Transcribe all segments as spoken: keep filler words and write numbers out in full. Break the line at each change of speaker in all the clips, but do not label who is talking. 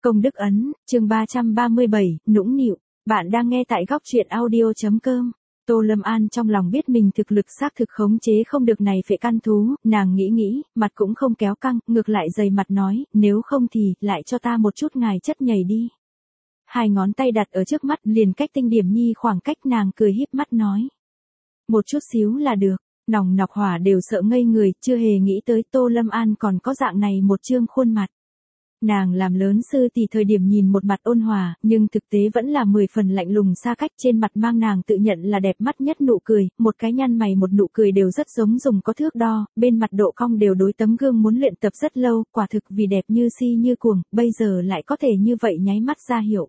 Công đức ấn, chương ba trăm ba mươi bảy, nũng nịu. Bạn đang nghe tại góc truyện audio.com. Tô Lâm An trong lòng biết mình thực lực xác thực khống chế không được này phệ căn thú, nàng nghĩ nghĩ, mặt cũng không kéo căng, ngược lại dày mặt nói, nếu không thì, lại cho ta một chút ngài chất nhảy đi. Hai ngón tay đặt ở trước mắt liền cách tinh điểm nhi khoảng cách, nàng cười híp mắt nói. Một chút xíu là được, nòng nọc hỏa đều sợ ngây người, chưa hề nghĩ tới Tô Lâm An còn có dạng này một trương khuôn mặt. Nàng làm lớn sư tỷ thời điểm nhìn một mặt ôn hòa, nhưng thực tế vẫn là mười phần lạnh lùng xa cách, trên mặt mang nàng tự nhận là đẹp mắt nhất nụ cười, một cái nhăn mày một nụ cười đều rất giống dùng có thước đo, bên mặt độ cong đều đối tấm gương muốn luyện tập rất lâu, quả thực vì đẹp như si như cuồng, bây giờ lại có thể như vậy nháy mắt ra hiệu.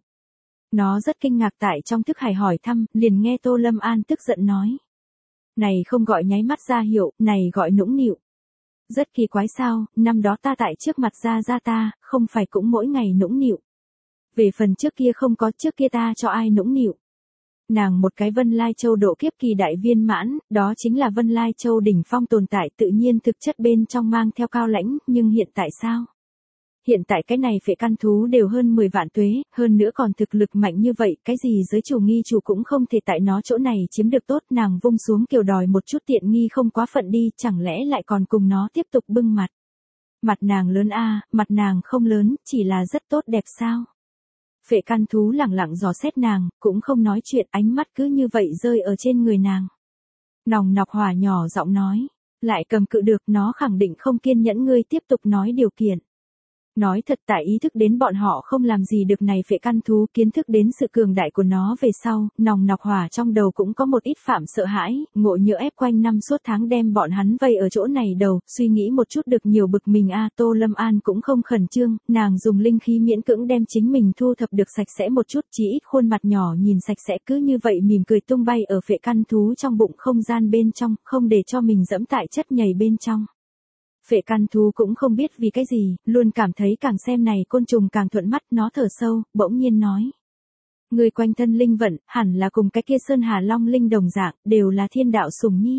Nó rất kinh ngạc tại trong thức hải hỏi thăm, liền nghe Tô Lâm An tức giận nói. Này không gọi nháy mắt ra hiệu, này gọi nũng nịu. Rất kỳ quái sao, năm đó ta tại trước mặt ra ra ta, không phải cũng mỗi ngày nũng nịu. Về phần trước kia không có, trước kia ta cho ai nũng nịu. Nàng một cái Vân Lai Châu độ kiếp kỳ đại viên mãn, đó chính là Vân Lai Châu đỉnh phong tồn tại, tự nhiên thực chất bên trong mang theo cao lãnh, nhưng hiện tại sao? Hiện tại cái này phệ căn thú đều hơn mười vạn tuế, hơn nữa còn thực lực mạnh như vậy, cái gì giới chủ nghi chủ cũng không thể tại nó chỗ này chiếm được tốt, nàng vung xuống kiều đòi một chút tiện nghi không quá phận đi, chẳng lẽ lại còn cùng nó tiếp tục bưng mặt. Mặt nàng lớn a, mặt nàng không lớn, chỉ là rất tốt đẹp sao. Phệ căn thú lẳng lặng dò xét nàng, cũng không nói chuyện, ánh mắt cứ như vậy rơi ở trên người nàng. Nòng nọc hỏa nhỏ giọng nói, lại cầm cự được, nó khẳng định không kiên nhẫn ngươi tiếp tục nói điều kiện. Nói thật tại ý thức đến bọn họ không làm gì được này phệ căn thú, kiến thức đến sự cường đại của nó về sau, nòng nọc hỏa trong đầu cũng có một ít phạm sợ hãi, ngộ nhỡ ép quanh năm suốt tháng đem bọn hắn vây ở chỗ này đầu, suy nghĩ một chút được nhiều bực mình a. Tô Lâm An cũng không khẩn trương, nàng dùng linh khí miễn cưỡng đem chính mình thu thập được sạch sẽ một chút, chỉ ít khuôn mặt nhỏ nhìn sạch sẽ, cứ như vậy mỉm cười tung bay ở phệ căn thú trong bụng không gian bên trong, không để cho mình dẫm tại chất nhầy bên trong. Phệ căn thú cũng không biết vì cái gì, luôn cảm thấy càng xem này côn trùng càng thuận mắt, nó thở sâu, bỗng nhiên nói. Người quanh thân linh vận, hẳn là cùng cái kia Sơn Hà Long Linh đồng dạng, đều là thiên đạo sủng nhi.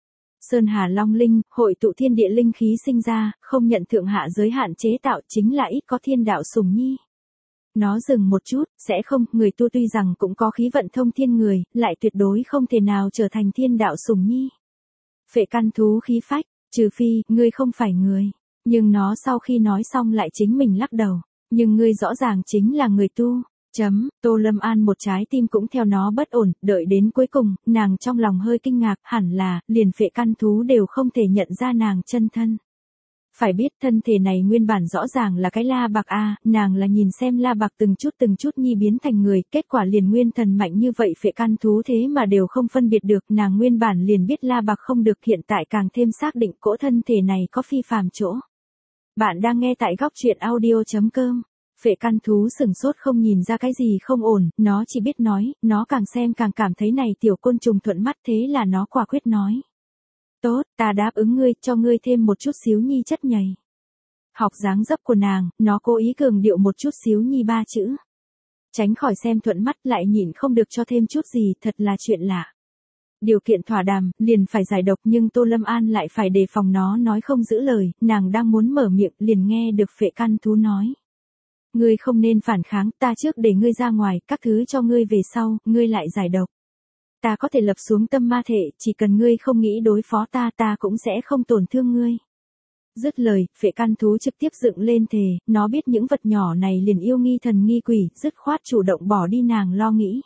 Sơn Hà Long Linh, hội tụ thiên địa linh khí sinh ra, không nhận thượng hạ giới hạn chế tạo, chính là ít có thiên đạo sủng nhi. Nó dừng một chút, sẽ không, người tu tuy rằng cũng có khí vận thông thiên người, lại tuyệt đối không thể nào trở thành thiên đạo sủng nhi. Phệ căn thú khí phách. Trừ phi, ngươi không phải người. Nhưng nó sau khi nói xong lại chính mình lắc đầu. Nhưng ngươi rõ ràng chính là người tu. Chấm, Tô Lâm An một trái tim cũng theo nó bất ổn, đợi đến cuối cùng, nàng trong lòng hơi kinh ngạc, hẳn là, liền phệ căn thú đều không thể nhận ra nàng chân thân. Phải biết thân thể này nguyên bản rõ ràng là cái la bạc a, nàng là nhìn xem la bạc từng chút từng chút nhi biến thành người, kết quả liền nguyên thần mạnh như vậy phệ căn thú thế mà đều không phân biệt được, nàng nguyên bản liền biết la bạc không được, hiện tại càng thêm xác định cỗ thân thể này có phi phàm chỗ. Bạn đang nghe tại góc truyện audio.com. Phệ căn thú sừng sốt không nhìn ra cái gì không ổn, nó chỉ biết nói, nó càng xem càng cảm thấy này tiểu côn trùng thuận mắt, thế là nó quả quyết nói. Tốt, ta đáp ứng ngươi, cho ngươi thêm một chút xíu nhi chất nhầy. Học dáng dấp của nàng, nó cố ý cường điệu một chút xíu nhi ba chữ. Tránh khỏi xem thuận mắt lại nhịn không được cho thêm chút gì, thật là chuyện lạ. Điều kiện thỏa đàm, liền phải giải độc, nhưng Tô Lâm An lại phải đề phòng nó nói không giữ lời, nàng đang muốn mở miệng, liền nghe được phệ căn thú nói. Ngươi không nên phản kháng, ta trước để ngươi ra ngoài, các thứ cho ngươi về sau, ngươi lại giải độc. Ta có thể lập xuống tâm ma thể, chỉ cần ngươi không nghĩ đối phó ta, ta cũng sẽ không tổn thương ngươi. Dứt lời, phệ căn thú trực tiếp dựng lên thề, nó biết những vật nhỏ này liền yêu nghi thần nghi quỷ, dứt khoát chủ động bỏ đi nàng lo nghĩ.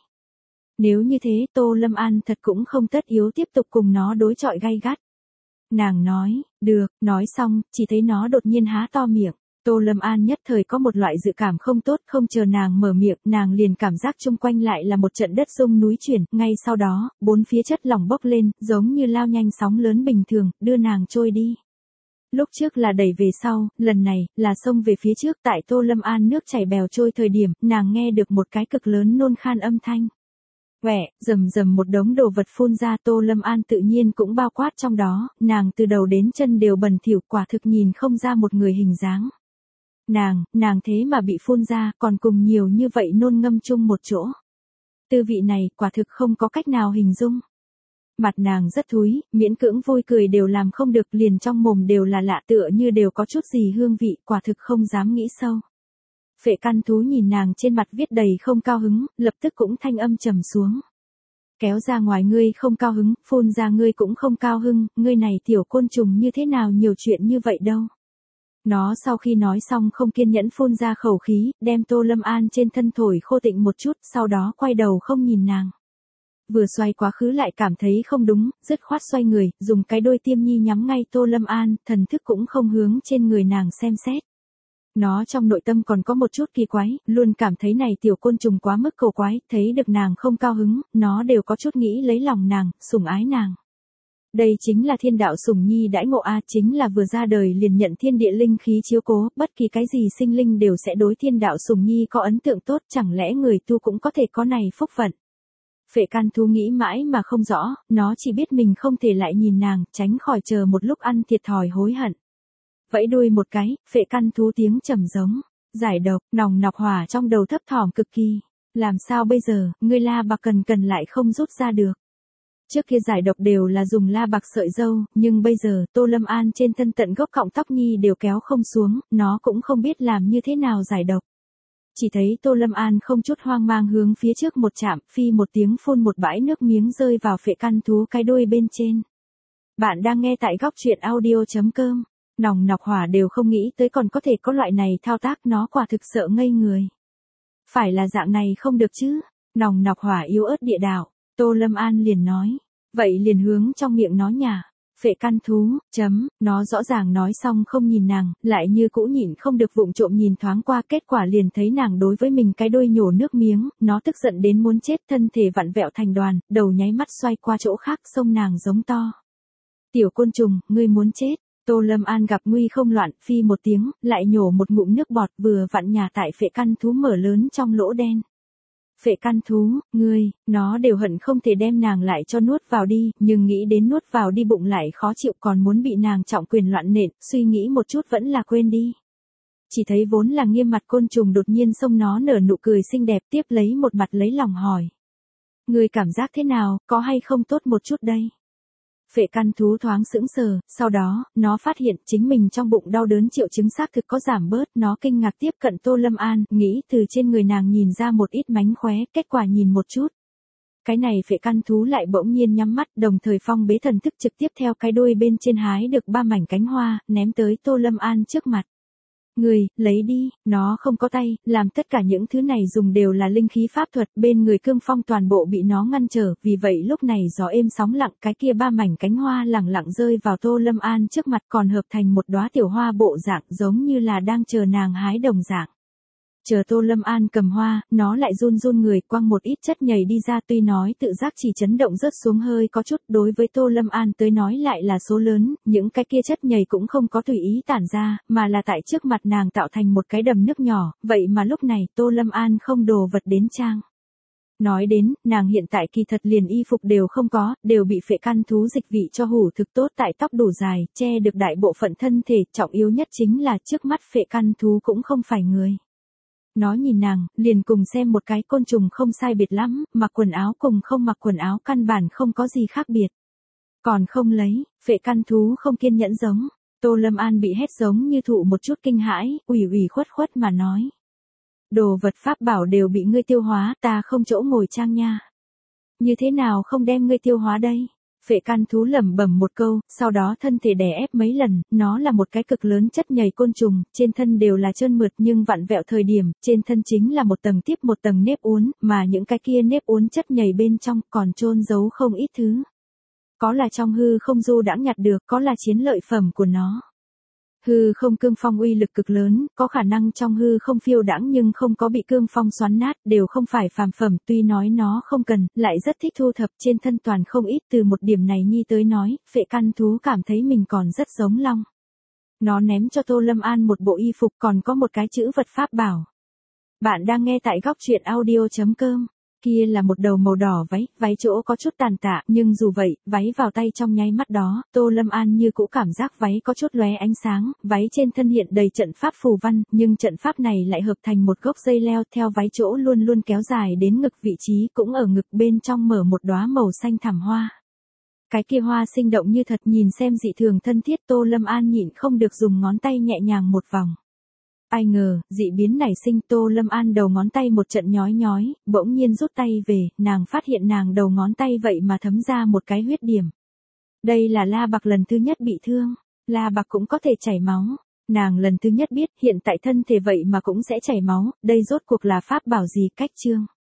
Nếu như thế, Tô Lâm An thật cũng không tất yếu tiếp tục cùng nó đối chọi gay gắt. Nàng nói, được, nói xong, chỉ thấy nó đột nhiên há to miệng. Tô Lâm An nhất thời có một loại dự cảm không tốt, không chờ nàng mở miệng, nàng liền cảm giác chung quanh lại là một trận đất rung núi chuyển, ngay sau đó, bốn phía chất lỏng bốc lên, giống như lao nhanh sóng lớn bình thường, đưa nàng trôi đi. Lúc trước là đẩy về sau, lần này, là xông về phía trước, tại Tô Lâm An nước chảy bèo trôi thời điểm, nàng nghe được một cái cực lớn nôn khan âm thanh. Quẹ, rầm rầm một đống đồ vật phun ra, Tô Lâm An tự nhiên cũng bao quát trong đó, nàng từ đầu đến chân đều bẩn thỉu, quả thực nhìn không ra một người hình dáng. Nàng, nàng thế mà bị phun ra, còn cùng nhiều như vậy nôn ngâm chung một chỗ. Tư vị này, quả thực không có cách nào hình dung. Mặt nàng rất thúi, miễn cưỡng vui cười đều làm không được, liền trong mồm đều là lạ, tựa như đều có chút gì hương vị, quả thực không dám nghĩ sâu. Phệ căn thú nhìn nàng trên mặt viết đầy không cao hứng, lập tức cũng thanh âm trầm xuống. Kéo ra ngoài ngươi không cao hứng, phun ra ngươi cũng không cao hứng, ngươi này tiểu côn trùng như thế nào nhiều chuyện như vậy đâu. Nó sau khi nói xong không kiên nhẫn phun ra khẩu khí, đem Tô Lâm An trên thân thổi khô tịnh một chút, sau đó quay đầu không nhìn nàng. Vừa xoay quá khứ lại cảm thấy không đúng, dứt khoát xoay người, dùng cái đôi tiêm nhi nhắm ngay Tô Lâm An, thần thức cũng không hướng trên người nàng xem xét. Nó trong nội tâm còn có một chút kỳ quái, luôn cảm thấy này tiểu côn trùng quá mức cầu quái, thấy được nàng không cao hứng, nó đều có chút nghĩ lấy lòng nàng, sủng ái nàng. Đây chính là thiên đạo sủng nhi đãi ngộ a, chính là vừa ra đời liền nhận thiên địa linh khí chiếu cố, bất kỳ cái gì sinh linh đều sẽ đối thiên đạo sủng nhi có ấn tượng tốt, chẳng lẽ người tu cũng có thể có này phúc phận. Phệ căn thú nghĩ mãi mà không rõ, nó chỉ biết mình không thể lại nhìn nàng, tránh khỏi chờ một lúc ăn thiệt thòi hối hận. Vẫy đuôi một cái, phệ căn thú tiếng trầm giống, giải độc, nòng nọc hỏa trong đầu thấp thỏm cực kỳ. Làm sao bây giờ, ngươi la bạc cần cần lại không rút ra được. Trước kia giải độc đều là dùng la bạc sợi dâu, nhưng bây giờ Tô Lâm An trên thân tận gốc cọng tóc nhi đều kéo không xuống, nó cũng không biết làm như thế nào giải độc. Chỉ thấy Tô Lâm An không chút hoang mang hướng phía trước một chạm, phi một tiếng phun một bãi nước miếng rơi vào phệ căn thú cái đuôi bên trên. Bạn đang nghe tại góc truyện audio chấm com. Nòng nọc hỏa đều không nghĩ tới còn có thể có loại này thao tác, nó quả thực sợ ngây người. Phải là dạng này không được chứ. Nòng nọc hỏa yếu ớt địa đạo, Tô Lâm An liền nói. Vậy liền hướng trong miệng nó nhả. Phệ căn thú, chấm, nó rõ ràng nói xong không nhìn nàng, lại như cũ nhịn không được vụng trộm nhìn thoáng qua, kết quả liền thấy nàng đối với mình cái đuôi nhổ nước miếng, nó tức giận đến muốn chết, thân thể vặn vẹo thành đoàn, đầu nháy mắt xoay qua chỗ khác, xông nàng giống to. Tiểu côn trùng, ngươi muốn chết. Tô Lâm An gặp nguy không loạn, phi một tiếng, lại nhổ một ngụm nước bọt vừa vặn nhả tại phệ căn thú mở lớn trong lỗ đen. Phệ căn thú, ngươi, nó đều hận không thể đem nàng lại cho nuốt vào đi, nhưng nghĩ đến nuốt vào đi bụng lại khó chịu còn muốn bị nàng trọng quyền loạn nện, suy nghĩ một chút vẫn là quên đi. Chỉ thấy vốn là nghiêm mặt côn trùng đột nhiên xông nó nở nụ cười xinh đẹp, tiếp lấy một mặt lấy lòng hỏi. Ngươi cảm giác thế nào, có hay không tốt một chút đây? Phệ căn thú thoáng sững sờ, sau đó, nó phát hiện chính mình trong bụng đau đớn triệu chứng xác thực có giảm bớt, nó kinh ngạc tiếp cận Tô Lâm An, nghĩ từ trên người nàng nhìn ra một ít mánh khóe, kết quả nhìn một chút. Cái này phệ căn thú lại bỗng nhiên nhắm mắt, đồng thời phong bế thần thức trực tiếp theo cái đuôi bên trên hái được ba mảnh cánh hoa, ném tới Tô Lâm An trước mặt. Người, lấy đi, nó không có tay, làm tất cả những thứ này dùng đều là linh khí pháp thuật, bên người cương phong toàn bộ bị nó ngăn trở, vì vậy lúc này gió êm sóng lặng, cái kia ba mảnh cánh hoa lẳng lặng rơi vào Tô Lâm An trước mặt còn hợp thành một đóa tiểu hoa bộ dạng giống như là đang chờ nàng hái đồng dạng. Chờ Tô Lâm An cầm hoa, nó lại run run người quăng một ít chất nhầy đi ra, tuy nói tự giác chỉ chấn động rớt xuống hơi có chút, đối với Tô Lâm An tới nói lại là số lớn, những cái kia chất nhầy cũng không có tùy ý tản ra, mà là tại trước mặt nàng tạo thành một cái đầm nước nhỏ, vậy mà lúc này Tô Lâm An không đồ vật đến trang. Nói đến, nàng hiện tại kỳ thật liền y phục đều không có, đều bị phệ căn thú dịch vị cho hủ thực tốt, tại tóc đủ dài, che được đại bộ phận thân thể, trọng yếu nhất chính là trước mắt phệ căn thú cũng không phải người. Nó nhìn nàng, liền cùng xem một cái côn trùng không sai biệt lắm, mặc quần áo cùng không mặc quần áo căn bản không có gì khác biệt. Còn không lấy, phệ căn thú không kiên nhẫn giống. Tô Lâm An bị hét giống như thụ một chút kinh hãi, ủy ủy khuất khuất mà nói. Đồ vật pháp bảo đều bị ngươi tiêu hóa, ta không chỗ ngồi trang nha. Như thế nào không đem ngươi tiêu hóa đây? Phệ căn thú lẩm bẩm một câu, sau đó thân thể đè ép mấy lần, nó là một cái cực lớn chất nhầy côn trùng, trên thân đều là trơn mượt nhưng vặn vẹo thời điểm, trên thân chính là một tầng tiếp một tầng nếp uốn, mà những cái kia nếp uốn chất nhầy bên trong còn chôn giấu không ít thứ. Có là trong hư không du đãng nhặt được, có là chiến lợi phẩm của nó. Hư không cương phong uy lực cực lớn, có khả năng trong hư không phiêu đãng nhưng không có bị cương phong xoắn nát, đều không phải phàm phẩm, tuy nói nó không cần, lại rất thích thu thập trên thân toàn không ít, từ một điểm này nhi tới nói, phệ căn thú cảm thấy mình còn rất giống long. Nó ném cho Tô Lâm An một bộ y phục còn có một cái chữ vật pháp bảo. Bạn đang nghe tại góc truyện audio chấm com. Kia là một đầu màu đỏ váy, váy chỗ có chút tàn tạ, nhưng dù vậy, váy vào tay trong nháy mắt đó, Tô Lâm An như cũ cảm giác váy có chút lóe ánh sáng, váy trên thân hiện đầy trận pháp phù văn, nhưng trận pháp này lại hợp thành một gốc dây leo theo váy chỗ luôn luôn kéo dài đến ngực, vị trí cũng ở ngực bên trong mở một đóa màu xanh thẳm hoa. Cái kia hoa sinh động như thật, nhìn xem dị thường thân thiết, Tô Lâm An nhịn không được dùng ngón tay nhẹ nhàng một vòng. Ai ngờ, dị biến nảy sinh, Tô Lâm An đầu ngón tay một trận nhói nhói, bỗng nhiên rút tay về, nàng phát hiện nàng đầu ngón tay vậy mà thấm ra một cái huyết điểm. Đây là La Bạc lần thứ nhất bị thương, La Bạc cũng có thể chảy máu. Nàng lần thứ nhất biết hiện tại thân thể vậy mà cũng sẽ chảy máu, đây rốt cuộc là pháp bảo gì cách chương.